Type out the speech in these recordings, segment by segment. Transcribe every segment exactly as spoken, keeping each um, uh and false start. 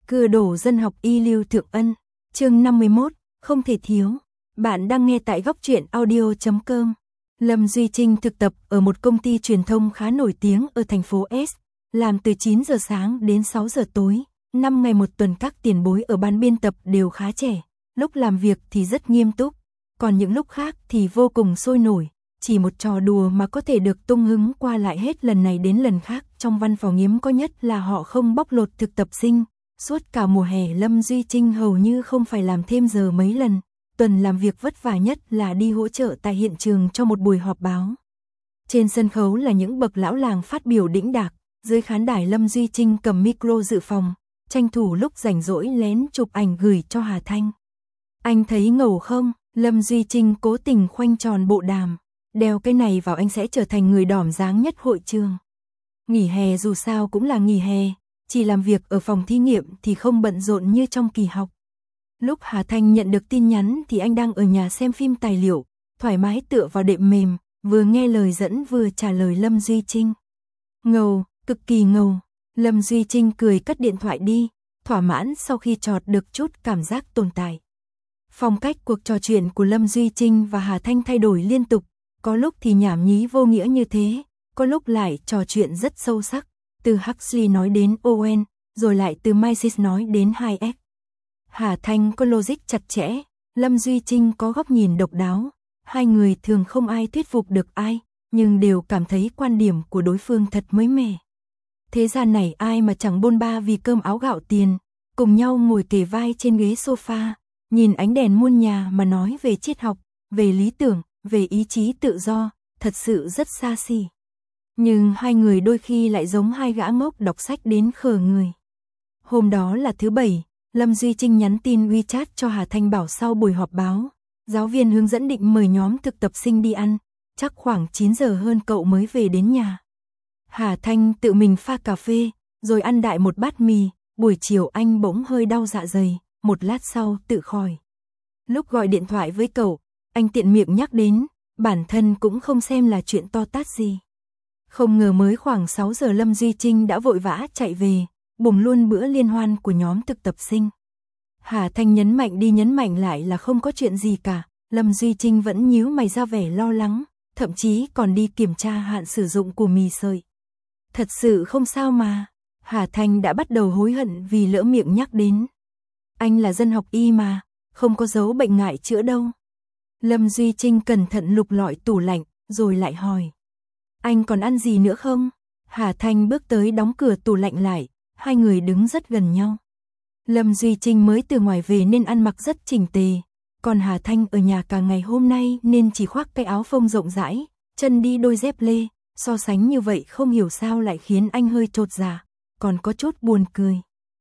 Cưa đổ dân học y Lưu Thượng Ân, chương năm mươi mốt, không thể thiếu. Bạn đang nghe tại góc truyện audio chấm com. Lâm Duy Trinh thực tập ở một công ty truyền thông khá nổi tiếng ở thành phố S, làm từ chín giờ sáng đến sáu giờ tối, năm ngày một tuần. Các tiền bối ở ban biên tập đều khá trẻ, lúc làm việc thì rất nghiêm túc, còn những lúc khác thì vô cùng sôi nổi, chỉ một trò đùa mà có thể được tung hứng qua lại hết lần này đến lần khác. Trong văn phòng hiếm có nhất là họ không bóc lột thực tập sinh. Suốt cả mùa hè Lâm Duy Trinh hầu như không phải làm thêm giờ mấy lần, tuần làm việc vất vả nhất là đi hỗ trợ tại hiện trường cho một buổi họp báo. Trên sân khấu là những bậc lão làng phát biểu đĩnh đạc, dưới khán đài Lâm Duy Trinh cầm micro dự phòng, tranh thủ lúc rảnh rỗi lén chụp ảnh gửi cho Hà Thanh. Anh thấy ngầu không? Lâm Duy Trinh cố tình khoanh tròn bộ đàm, đeo cái này vào anh sẽ trở thành người đỏm dáng nhất hội trường. Nghỉ hè dù sao cũng là nghỉ hè, chỉ làm việc ở phòng thí nghiệm thì không bận rộn như trong kỳ học. Lúc Hà Thanh nhận được tin nhắn thì anh đang ở nhà xem phim tài liệu, thoải mái tựa vào đệm mềm, vừa nghe lời dẫn vừa trả lời Lâm Duy Trinh. Ngầu, cực kỳ ngầu. Lâm Duy Trinh cười cất điện thoại đi, thỏa mãn sau khi chọt được chút cảm giác tồn tại. Phong cách cuộc trò chuyện của Lâm Duy Trinh và Hà Thanh thay đổi liên tục, có lúc thì nhảm nhí vô nghĩa như thế, có lúc lại trò chuyện rất sâu sắc, từ Huxley nói đến Owen, rồi lại từ Mises nói đến Hayek. Hà Thanh có logic chặt chẽ, Lâm Duy Trinh có góc nhìn độc đáo, hai người thường không ai thuyết phục được ai, nhưng đều cảm thấy quan điểm của đối phương thật mới mẻ. Thế gian này ai mà chẳng bôn ba vì cơm áo gạo tiền, cùng nhau ngồi kề vai trên ghế sofa, nhìn ánh đèn muôn nhà mà nói về triết học, về lý tưởng, về ý chí tự do, thật sự rất xa xỉ. Nhưng hai người đôi khi lại giống hai gã ngốc đọc sách đến khờ người. Hôm đó là thứ bảy, Lâm Duy Trinh nhắn tin WeChat cho Hà Thanh bảo sau buổi họp báo, giáo viên hướng dẫn định mời nhóm thực tập sinh đi ăn, chắc khoảng chín giờ hơn cậu mới về đến nhà. Hà Thanh tự mình pha cà phê, rồi ăn đại một bát mì, buổi chiều anh bỗng hơi đau dạ dày, một lát sau tự khỏi. Lúc gọi điện thoại với cậu, anh tiện miệng nhắc đến, bản thân cũng không xem là chuyện to tát gì. Không ngờ mới khoảng sáu giờ Lâm Duy Trinh đã vội vã chạy về, bùng luôn bữa liên hoan của nhóm thực tập sinh. Hà Thanh nhấn mạnh đi nhấn mạnh lại là không có chuyện gì cả, Lâm Duy Trinh vẫn nhíu mày ra vẻ lo lắng, thậm chí còn đi kiểm tra hạn sử dụng của mì sợi. Thật sự không sao mà, Hà Thanh đã bắt đầu hối hận vì lỡ miệng nhắc đến. Anh là dân học y mà, không có dấu bệnh ngại chữa đâu. Lâm Duy Trinh cẩn thận lục lọi tủ lạnh, rồi lại hỏi. Anh còn ăn gì nữa không? Hà Thanh bước tới đóng cửa tủ lạnh lại, hai người đứng rất gần nhau. Lâm Duy Trinh mới từ ngoài về nên ăn mặc rất chỉnh tề, còn Hà Thanh ở nhà cả ngày hôm nay nên chỉ khoác cái áo phông rộng rãi, chân đi đôi dép lê, so sánh như vậy không hiểu sao lại khiến anh hơi chột dạ, còn có chút buồn cười.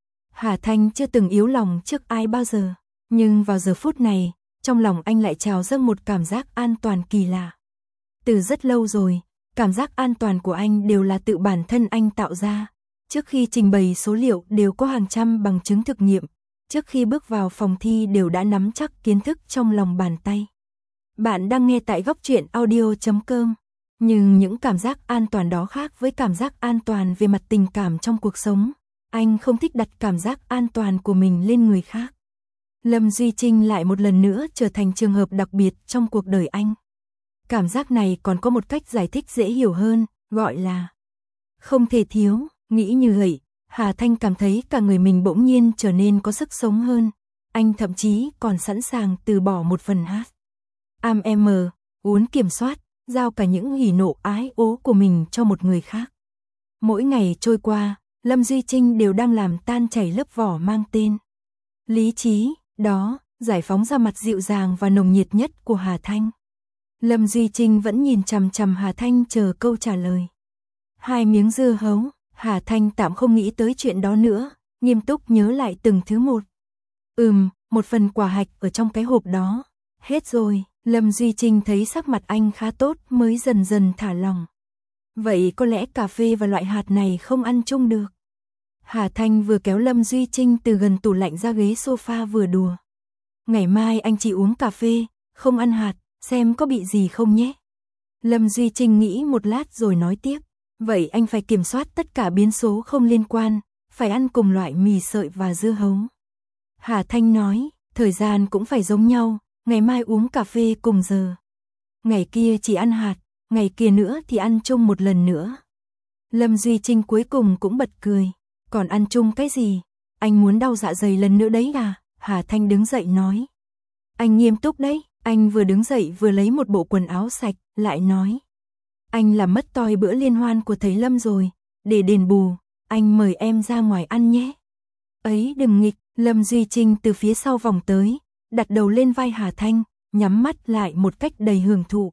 Hà Thanh chưa từng yếu lòng trước ai bao giờ, nhưng vào giờ phút này, trong lòng anh lại trào dâng một cảm giác an toàn kỳ lạ. Từ rất lâu rồi, cảm giác an toàn của anh đều là tự bản thân anh tạo ra. Trước khi trình bày số liệu đều có hàng trăm bằng chứng thực nghiệm, trước khi bước vào phòng thi đều đã nắm chắc kiến thức trong lòng bàn tay. Bạn đang nghe tại góc truyện audio chấm com. Nhưng những cảm giác an toàn đó khác với cảm giác an toàn về mặt tình cảm trong cuộc sống. Anh không thích đặt cảm giác an toàn của mình lên người khác. Lâm Duy Trinh lại một lần nữa trở thành trường hợp đặc biệt trong cuộc đời anh. Cảm giác này còn có một cách giải thích dễ hiểu hơn, gọi là không thể thiếu. Nghĩ như vậy, Hà Thanh cảm thấy cả người mình bỗng nhiên trở nên có sức sống hơn. Anh thậm chí còn sẵn sàng từ bỏ một phần hát. Am em, uốn kiểm soát, giao cả những hỉ nộ ái ố của mình cho một người khác. Mỗi ngày trôi qua, Lâm Duy Trinh đều đang làm tan chảy lớp vỏ mang tên lý trí, đó, giải phóng ra mặt dịu dàng và nồng nhiệt nhất của Hà Thanh. Lâm Duy Trinh vẫn nhìn chằm chằm Hà Thanh chờ câu trả lời. Hai miếng dưa hấu, Hà Thanh tạm không nghĩ tới chuyện đó nữa, nghiêm túc nhớ lại từng thứ một. Ừm, một phần quả hạch ở trong cái hộp đó. Hết rồi, Lâm Duy Trinh thấy sắc mặt anh khá tốt mới dần dần thả lòng. Vậy có lẽ cà phê và loại hạt này không ăn chung được. Hà Thanh vừa kéo Lâm Duy Trinh từ gần tủ lạnh ra ghế sofa vừa đùa. Ngày mai anh chỉ uống cà phê, không ăn hạt, xem có bị gì không nhé. Lâm Duy Trinh nghĩ một lát rồi nói tiếp. Vậy anh phải kiểm soát tất cả biến số không liên quan, phải ăn cùng loại mì sợi và dưa hấu. Hà Thanh nói, thời gian cũng phải giống nhau, ngày mai uống cà phê cùng giờ. Ngày kia chỉ ăn hạt, ngày kia nữa thì ăn chung một lần nữa. Lâm Duy Trinh cuối cùng cũng bật cười, còn ăn chung cái gì? Anh muốn đau dạ dày lần nữa đấy à? Hà Thanh đứng dậy nói. Anh nghiêm túc đấy, anh vừa đứng dậy vừa lấy một bộ quần áo sạch, lại nói. Anh làm mất toi bữa liên hoan của thầy Lâm rồi, để đền bù, anh mời em ra ngoài ăn nhé. Ấy đừng nghịch, Lâm Duy Trinh từ phía sau vòng tới, đặt đầu lên vai Hà Thanh, nhắm mắt lại một cách đầy hưởng thụ.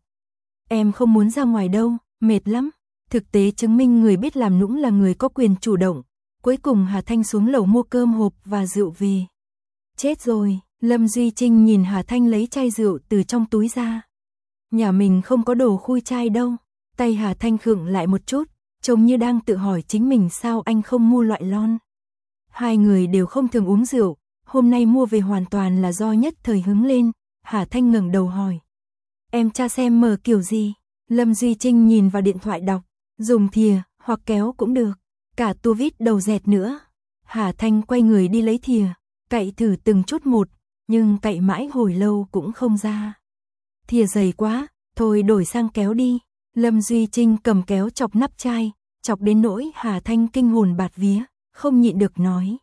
Em không muốn ra ngoài đâu, mệt lắm. Thực tế chứng minh người biết làm nũng là người có quyền chủ động. Cuối cùng Hà Thanh xuống lầu mua cơm hộp và rượu về. Chết rồi, Lâm Duy Trinh nhìn Hà Thanh lấy chai rượu từ trong túi ra. Nhà mình không có đồ khui chai đâu. Tay Hà Thanh khựng lại một chút, trông như đang tự hỏi chính mình sao anh không mua loại lon. Hai người đều không thường uống rượu, hôm nay mua về hoàn toàn là do nhất thời hứng lên. Hà Thanh ngẩng đầu hỏi. Em tra xem mở kiểu gì? Lâm Duy Trinh nhìn vào điện thoại đọc, dùng thìa hoặc kéo cũng được, cả tua vít đầu dẹt nữa. Hà Thanh quay người đi lấy thìa, cạy thử từng chút một, nhưng cạy mãi hồi lâu cũng không ra. Thìa dày quá, thôi đổi sang kéo đi. Lâm Duy Trinh cầm kéo chọc nắp chai, chọc đến nỗi Hà Thanh kinh hồn bạt vía, không nhịn được nói.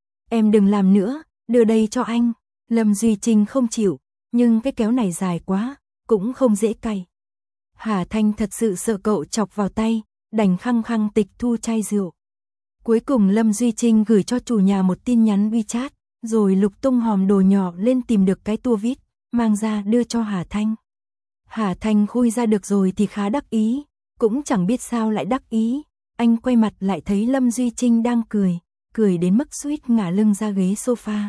Em đừng làm nữa, đưa đây cho anh. Lâm Duy Trinh không chịu, nhưng cái kéo này dài quá, cũng không dễ cày. Hà Thanh thật sự sợ cậu chọc vào tay, đành khăng khăng tịch thu chai rượu. Cuối cùng Lâm Duy Trinh gửi cho chủ nhà một tin nhắn WeChat, rồi lục tung hòm đồ nhỏ lên tìm được cái tua vít, mang ra đưa cho Hà Thanh. Hà Thanh khui ra được rồi thì khá đắc ý, cũng chẳng biết sao lại đắc ý. Anh quay mặt lại thấy Lâm Duy Trinh đang cười, cười đến mức suýt ngả lưng ra ghế sofa.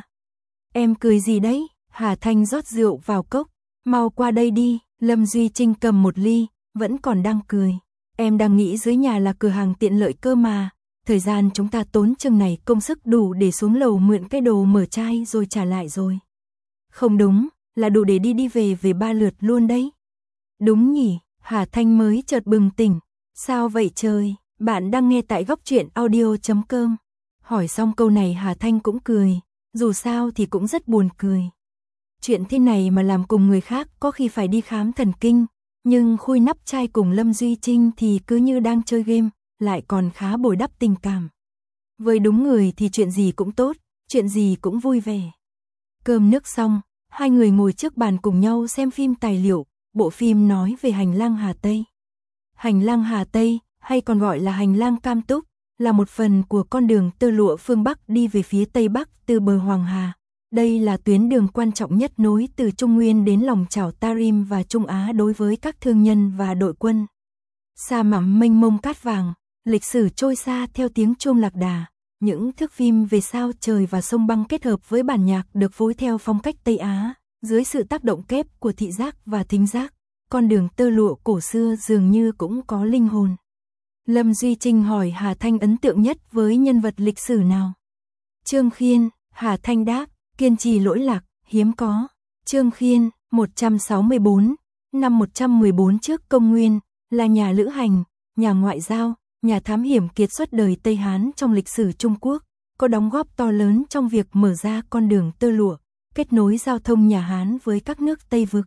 Em cười gì đấy? Hà Thanh rót rượu vào cốc. Mau qua đây đi. Lâm Duy Trinh cầm một ly, vẫn còn đang cười. Em đang nghĩ dưới nhà là cửa hàng tiện lợi cơ mà. Thời gian chúng ta tốn chừng này công sức đủ để xuống lầu mượn cái đồ mở chai rồi trả lại rồi. Không đúng, là đủ để đi đi về về ba lượt luôn đấy. Đúng nhỉ, Hà Thanh mới chợt bừng tỉnh. Sao vậy trời, bạn đang nghe tại góc truyện audio chấm com. Hỏi xong câu này Hà Thanh cũng cười, dù sao thì cũng rất buồn cười. Chuyện thế này mà làm cùng người khác có khi phải đi khám thần kinh, nhưng khui nắp chai cùng Lâm Duy Trinh thì cứ như đang chơi game, lại còn khá bồi đắp tình cảm. Với đúng người thì chuyện gì cũng tốt, chuyện gì cũng vui vẻ. Cơm nước xong, hai người ngồi trước bàn cùng nhau xem phim tài liệu, bộ phim nói về hành lang Hà Tây. Hành lang Hà Tây, hay còn gọi là hành lang Cam Túc, là một phần của con đường tơ lụa phương Bắc đi về phía Tây Bắc từ bờ Hoàng Hà. Đây là tuyến đường quan trọng nhất nối từ Trung Nguyên đến lòng chảo Tarim và Trung Á đối với các thương nhân và đội quân. Sa mạc mênh mông cát vàng, lịch sử trôi xa theo tiếng chuông lạc đà. Những thước phim về sao trời và sông băng kết hợp với bản nhạc được phối theo phong cách Tây Á, dưới sự tác động kép của thị giác và thính giác. Con đường tơ lụa cổ xưa dường như cũng có linh hồn. Lâm Duy Trinh hỏi Hà Thanh ấn tượng nhất với nhân vật lịch sử nào? Trương Khiên. Hà Thanh đáp, kiên trì lỗi lạc, hiếm có. Trương Khiên, một trăm sáu mươi tư, năm một trăm mười bốn trước công nguyên, là nhà lữ hành, nhà ngoại giao, nhà thám hiểm kiệt xuất đời Tây Hán trong lịch sử Trung Quốc, có đóng góp to lớn trong việc mở ra con đường tơ lụa, kết nối giao thông nhà Hán với các nước Tây vực.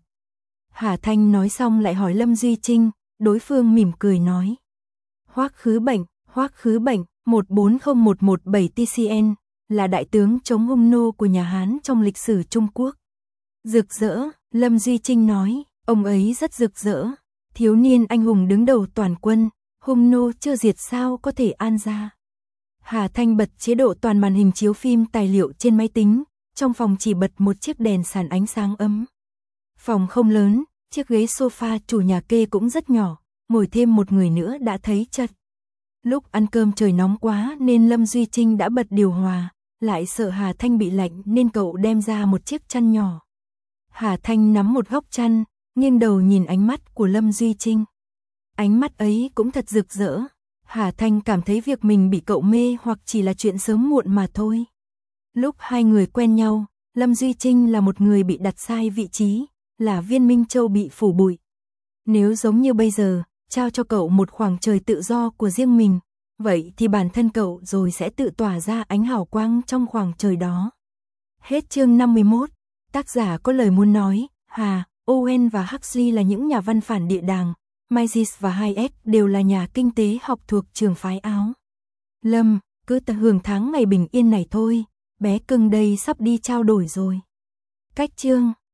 Hà Thanh nói xong lại hỏi Lâm Duy Trinh, đối phương mỉm cười nói. Hoắc Khứ Bệnh, Hoắc Khứ Bệnh, một bốn không một một bảy T C N, là đại tướng chống Hung nô của nhà Hán trong lịch sử Trung Quốc. Rực rỡ, Lâm Duy Trinh nói, ông ấy rất rực rỡ, thiếu niên anh hùng đứng đầu toàn quân, Hung nô chưa diệt sao có thể an ra. Hà Thanh bật chế độ toàn màn hình chiếu phim tài liệu trên máy tính, trong phòng chỉ bật một chiếc đèn sàn ánh sáng ấm. Phòng không lớn, chiếc ghế sofa chủ nhà kê cũng rất nhỏ, ngồi thêm một người nữa đã thấy chật. Lúc ăn cơm trời nóng quá nên Lâm Duy Trinh đã bật điều hòa, lại sợ Hà Thanh bị lạnh nên cậu đem ra một chiếc chăn nhỏ. Hà Thanh nắm một góc chăn, nghiêng đầu nhìn ánh mắt của Lâm Duy Trinh. Ánh mắt ấy cũng thật rực rỡ. Hà Thanh cảm thấy việc mình bị cậu mê hoặc chỉ là chuyện sớm muộn mà thôi. Lúc hai người quen nhau, Lâm Duy Trinh là một người bị đặt sai vị trí, là viên Minh Châu bị phủ bụi. Nếu giống như bây giờ, trao cho cậu một khoảng trời tự do của riêng mình, vậy thì bản thân cậu rồi sẽ tự tỏa ra ánh hào quang trong khoảng trời đó. Hết chương năm mươi mốt, tác giả có lời muốn nói, Hà, Owen và Huxley là những nhà văn phản địa đàng, Mises và Hayek đều là nhà kinh tế học thuộc trường phái Áo. Lâm, cứ tận hưởng tháng ngày bình yên này thôi, bé cưng đây sắp đi trao đổi rồi. Cách chương